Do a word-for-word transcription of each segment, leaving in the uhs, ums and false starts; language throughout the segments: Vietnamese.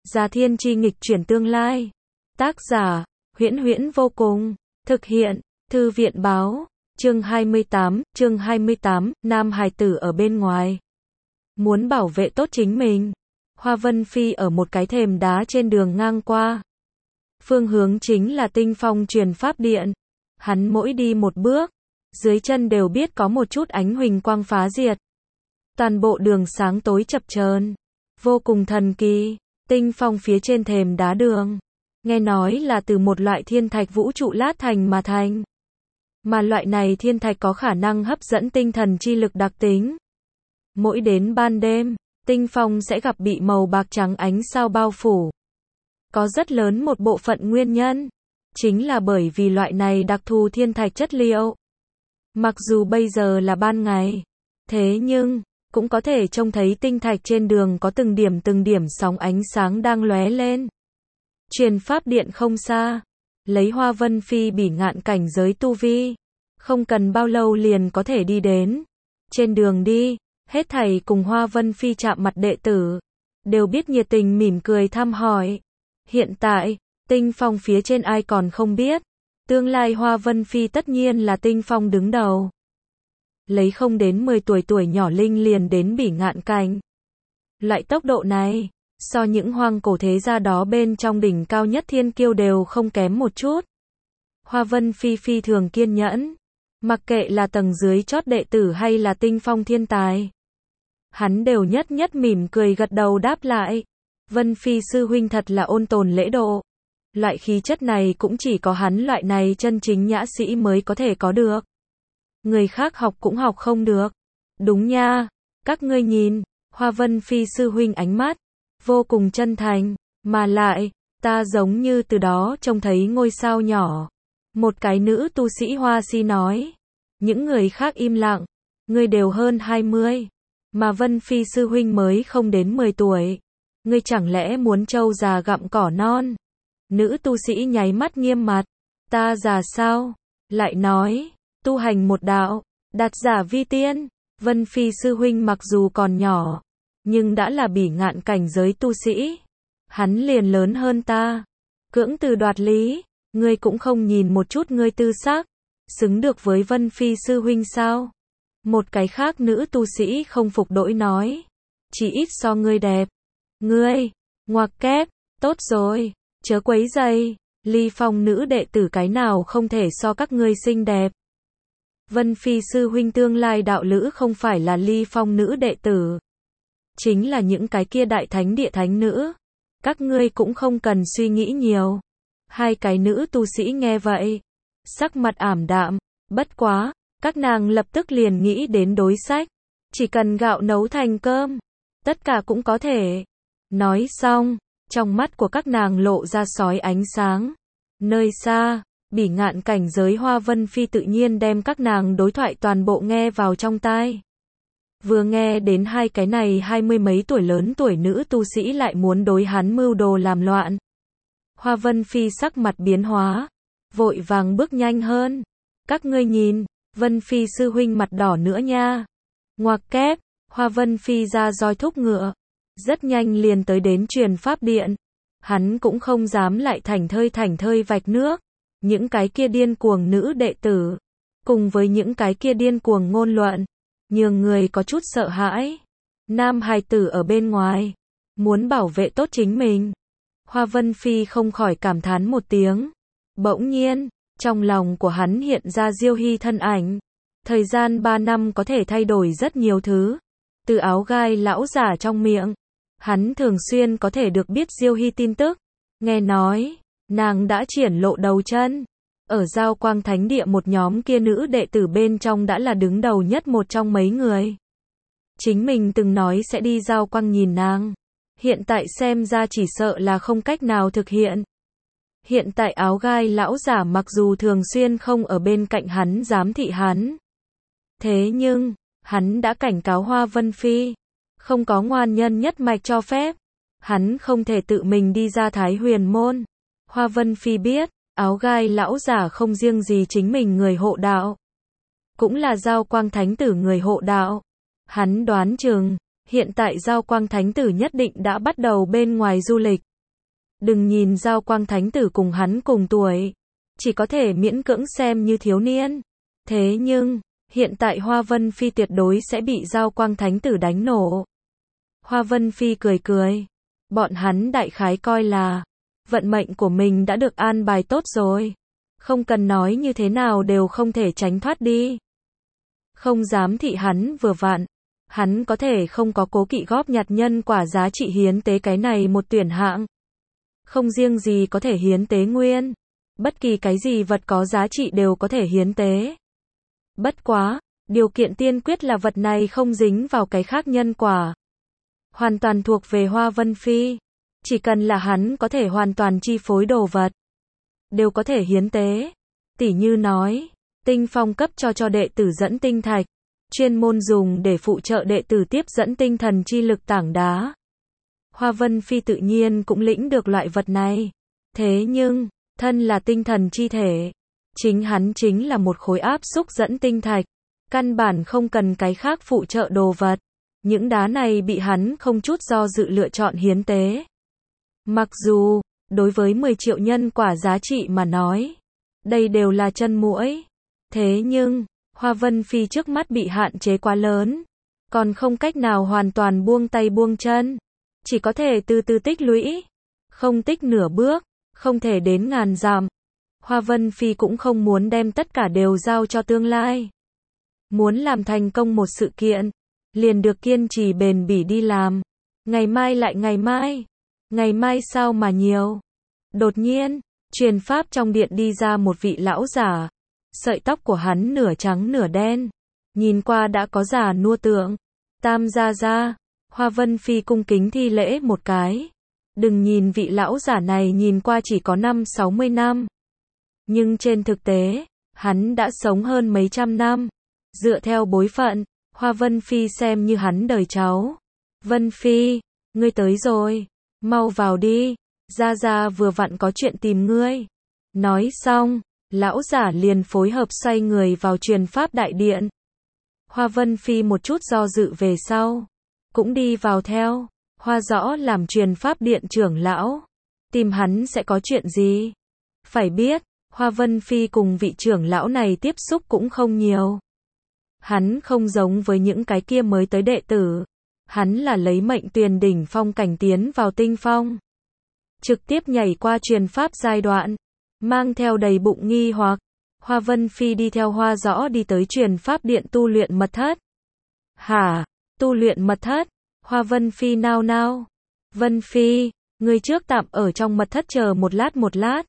Gia Thiên Chi nghịch chuyển tương lai. Tác giả, Huyễn Huyễn vô cùng. Thực hiện, Thư viện báo. Chương hai mươi tám, chương hai mươi tám, nam hài tử ở bên ngoài. Muốn bảo vệ tốt chính mình. Hoa Vân Phi ở một cái thềm đá trên đường ngang qua. Phương hướng chính là Tinh Phong Truyền Pháp Điện. Hắn mỗi đi một bước, dưới chân đều biết có một chút ánh huỳnh quang phá diệt. Toàn bộ đường sáng tối chập chờn, vô cùng thần kỳ. Tinh phong phía trên thềm đá đường, nghe nói là từ một loại thiên thạch vũ trụ lát thành mà thành. Mà loại này thiên thạch có khả năng hấp dẫn tinh thần chi lực đặc tính. Mỗi đến ban đêm, tinh phong sẽ gặp bị màu bạc trắng ánh sao bao phủ. Có rất lớn một bộ phận nguyên nhân, chính là bởi vì loại này đặc thù thiên thạch chất liệu. Mặc dù bây giờ là ban ngày, thế nhưng cũng có thể trông thấy tinh thạch trên đường có từng điểm từng điểm sóng ánh sáng đang lóe lên. Truyền Pháp Điện không xa, lấy Hoa Vân Phi bỉ ngạn cảnh giới tu vi, không cần bao lâu liền có thể đi đến. Trên đường đi, hết thảy cùng Hoa Vân Phi chạm mặt đệ tử, đều biết nhiệt tình mỉm cười thăm hỏi. Hiện tại, Tinh Phong phía trên ai còn không biết, tương lai Hoa Vân Phi tất nhiên là Tinh Phong đứng đầu. Lấy không đến mười tuổi tuổi nhỏ linh liền đến bỉ ngạn cảnh. Loại tốc độ này, so những hoang cổ thế gia đó bên trong đỉnh cao nhất thiên kiêu đều không kém một chút. Hoa Vân Phi phi thường kiên nhẫn, mặc kệ là tầng dưới chót đệ tử hay là Tinh Phong thiên tài, hắn đều nhất nhất mỉm cười gật đầu đáp lại. Vân Phi sư huynh thật là ôn tồn lễ độ. Loại khí chất này cũng chỉ có hắn loại này chân chính nhã sĩ mới có thể có được. Người khác học cũng học không được. Đúng nha, các ngươi nhìn, Hoa Vân Phi sư huynh ánh mắt vô cùng chân thành, mà lại, ta giống như từ đó trông thấy ngôi sao nhỏ. Một cái nữ tu sĩ Hoa Si nói. Những người khác im lặng, ngươi đều hơn hai mươi, mà Vân Phi sư huynh mới không đến mười tuổi. Ngươi chẳng lẽ muốn trâu già gặm cỏ non? Nữ tu sĩ nháy mắt nghiêm mặt. Ta già sao? Lại nói, tu hành một đạo, đạt giả vi tiên. Vân Phi sư huynh mặc dù còn nhỏ, nhưng đã là bỉ ngạn cảnh giới tu sĩ. Hắn liền lớn hơn ta. Cưỡng từ đoạt lý, ngươi cũng không nhìn một chút ngươi tư sắc, xứng được với Vân Phi sư huynh sao? Một cái khác nữ tu sĩ không phục đổi nói. Chỉ ít so ngươi đẹp. Ngươi, ngoặc kép, tốt rồi, chớ quấy rầy, Ly Phong nữ đệ tử cái nào không thể so các ngươi xinh đẹp. Vân Phi sư huynh tương lai đạo lữ không phải là Ly Phong nữ đệ tử, chính là những cái kia đại thánh địa thánh nữ. Các ngươi cũng không cần suy nghĩ nhiều. Hai cái nữ tu sĩ nghe vậy, sắc mặt ảm đạm, bất quá, các nàng lập tức liền nghĩ đến đối sách. Chỉ cần gạo nấu thành cơm, tất cả cũng có thể. Nói xong, trong mắt của các nàng lộ ra sói ánh sáng. Nơi xa, bỉ ngạn cảnh giới Hoa Vân Phi tự nhiên đem các nàng đối thoại toàn bộ nghe vào trong tai. Vừa nghe đến hai cái này hai mươi mấy tuổi lớn tuổi nữ tu sĩ lại muốn đối hắn mưu đồ làm loạn. Hoa Vân Phi sắc mặt biến hóa, vội vàng bước nhanh hơn. Các ngươi nhìn, Vân Phi sư huynh mặt đỏ nữa nha. Ngoặc kép, Hoa Vân Phi ra roi thúc ngựa. Rất nhanh liền tới đến Truyền Pháp Điện. Hắn cũng không dám lại thảnh thơi thảnh thơi vạch nước. Những cái kia điên cuồng nữ đệ tử, cùng với những cái kia điên cuồng ngôn luận, nhường người có chút sợ hãi. Nam hài tử ở bên ngoài, muốn bảo vệ tốt chính mình. Hoa Vân Phi không khỏi cảm thán một tiếng. Bỗng nhiên, trong lòng của hắn hiện ra Diêu Hy thân ảnh. Thời gian ba năm có thể thay đổi rất nhiều thứ. Từ áo gai lão giả trong miệng, hắn thường xuyên có thể được biết Diêu Hy tin tức. Nghe nói, nàng đã triển lộ đầu chân. Ở Giao Quang Thánh Địa một nhóm kia nữ đệ tử bên trong đã là đứng đầu nhất một trong mấy người. Chính mình từng nói sẽ đi Giao Quang nhìn nàng. Hiện tại xem ra chỉ sợ là không cách nào thực hiện. Hiện tại áo gai lão giả mặc dù thường xuyên không ở bên cạnh hắn giám thị hắn. Thế nhưng, hắn đã cảnh cáo Hoa Vân Phi. Không có ngoan nhân nhất mạch cho phép. Hắn không thể tự mình đi ra Thái Huyền Môn. Hoa Vân Phi biết, áo gai lão giả không riêng gì chính mình người hộ đạo. Cũng là Giao Quang Thánh Tử người hộ đạo. Hắn đoán chừng, hiện tại Giao Quang Thánh Tử nhất định đã bắt đầu bên ngoài du lịch. Đừng nhìn Giao Quang Thánh Tử cùng hắn cùng tuổi, chỉ có thể miễn cưỡng xem như thiếu niên. Thế nhưng, hiện tại Hoa Vân Phi tuyệt đối sẽ bị Giao Quang Thánh Tử đánh nổ. Hoa Vân Phi cười cười. Bọn hắn đại khái coi là, vận mệnh của mình đã được an bài tốt rồi. Không cần nói như thế nào đều không thể tránh thoát đi. Không dám thị hắn vừa vặn. Hắn có thể không có cố kỵ góp nhặt nhân quả giá trị hiến tế cái này một tuyển hạng. Không riêng gì có thể hiến tế nguyên. Bất kỳ cái gì vật có giá trị đều có thể hiến tế. Bất quá, điều kiện tiên quyết là vật này không dính vào cái khác nhân quả. Hoàn toàn thuộc về Hoa Vân Phi. Chỉ cần là hắn có thể hoàn toàn chi phối đồ vật, đều có thể hiến tế. Tỉ như nói, Tinh Phong cấp cho cho đệ tử dẫn tinh thạch, chuyên môn dùng để phụ trợ đệ tử tiếp dẫn tinh thần chi lực tảng đá. Hoa Vân Phi tự nhiên cũng lĩnh được loại vật này. Thế nhưng, thân là tinh thần chi thể, chính hắn chính là một khối áp xúc dẫn tinh thạch, căn bản không cần cái khác phụ trợ đồ vật. Những đá này bị hắn không chút do dự lựa chọn hiến tế. Mặc dù, đối với mười triệu nhân quả giá trị mà nói, đây đều là chân muỗi. Thế nhưng, Hoa Vân Phi trước mắt bị hạn chế quá lớn, còn không cách nào hoàn toàn buông tay buông chân. Chỉ có thể từ từ tích lũy, không tích nửa bước, không thể đến ngàn dặm. Hoa Vân Phi cũng không muốn đem tất cả đều giao cho tương lai. Muốn làm thành công một sự kiện, liền được kiên trì bền bỉ đi làm. Ngày mai lại ngày mai. Ngày mai sao mà nhiều. Đột nhiên, truyền pháp trong điện đi ra một vị lão giả. Sợi tóc của hắn nửa trắng nửa đen. Nhìn qua đã có già nua tượng. Tam gia gia. Hoa Vân Phi cung kính thi lễ một cái. Đừng nhìn vị lão giả này nhìn qua chỉ có năm sáu mươi năm. Nhưng trên thực tế, hắn đã sống hơn mấy trăm năm. Dựa theo bối phận, Hoa Vân Phi xem như hắn đời cháu. Vân Phi, ngươi tới rồi. Mau vào đi. Gia Gia vừa vặn có chuyện tìm ngươi. Nói xong, lão giả liền phối hợp xoay người vào truyền pháp đại điện. Hoa Vân Phi một chút do dự về sau, cũng đi vào theo. Hoa Rõ làm truyền pháp điện trưởng lão. Tìm hắn sẽ có chuyện gì? Phải biết, Hoa Vân Phi cùng vị trưởng lão này tiếp xúc cũng không nhiều. Hắn không giống với những cái kia mới tới đệ tử. Hắn là lấy mệnh tuyền đỉnh phong cảnh tiến vào tinh phong. Trực tiếp nhảy qua truyền pháp giai đoạn. Mang theo đầy bụng nghi hoặc. Hoa Vân Phi đi theo Hoa Rõ đi tới truyền pháp điện tu luyện mật thất. Hả? Tu luyện mật thất? Hoa Vân Phi nao nao. Vân Phi, ngươi trước tạm ở trong mật thất chờ một lát một lát.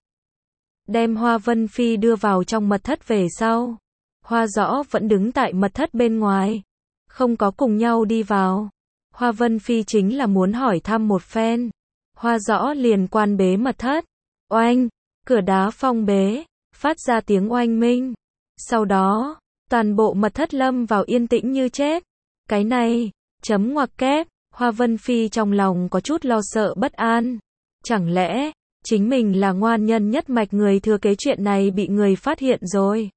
Đem Hoa Vân Phi đưa vào trong mật thất về sau. Hoa Rõ vẫn đứng tại mật thất bên ngoài. Không có cùng nhau đi vào. Hoa Vân Phi chính là muốn hỏi thăm một phen. Hoa Rõ liền quan bế mật thất. Oanh, cửa đá phong bế, phát ra tiếng oanh minh. Sau đó, toàn bộ mật thất lâm vào yên tĩnh như chết. Cái này, chấm ngoặc kép, Hoa Vân Phi trong lòng có chút lo sợ bất an. Chẳng lẽ, chính mình là ngoan nhân nhất mạch người thừa kế chuyện này bị người phát hiện rồi?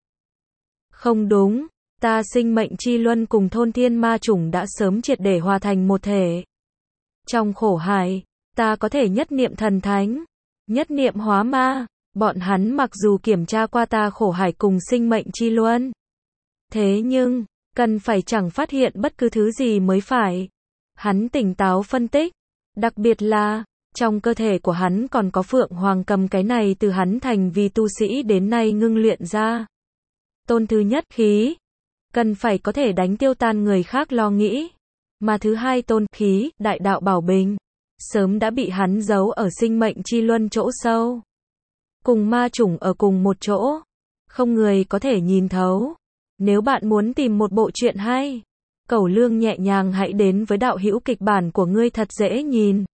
Không đúng, ta sinh mệnh chi luân cùng thôn thiên ma chủng đã sớm triệt để hòa thành một thể. Trong khổ hải, ta có thể nhất niệm thần thánh, nhất niệm hóa ma. Bọn hắn mặc dù kiểm tra qua ta khổ hải cùng sinh mệnh chi luân, thế nhưng, cần phải chẳng phát hiện bất cứ thứ gì mới phải. Hắn tỉnh táo phân tích, đặc biệt là, trong cơ thể của hắn còn có phượng hoàng cầm, cái này từ hắn thành vì tu sĩ đến nay ngưng luyện ra. Tôn thứ nhất khí, cần phải có thể đánh tiêu tan người khác lo nghĩ. Mà thứ hai tôn khí, đại đạo bảo bình, sớm đã bị hắn giấu ở sinh mệnh chi luân chỗ sâu. Cùng ma chủng ở cùng một chỗ, không người có thể nhìn thấu. Nếu bạn muốn tìm một bộ truyện hay, Cẩu Lương nhẹ nhàng hãy đến với đạo hữu kịch bản của ngươi thật dễ nhìn.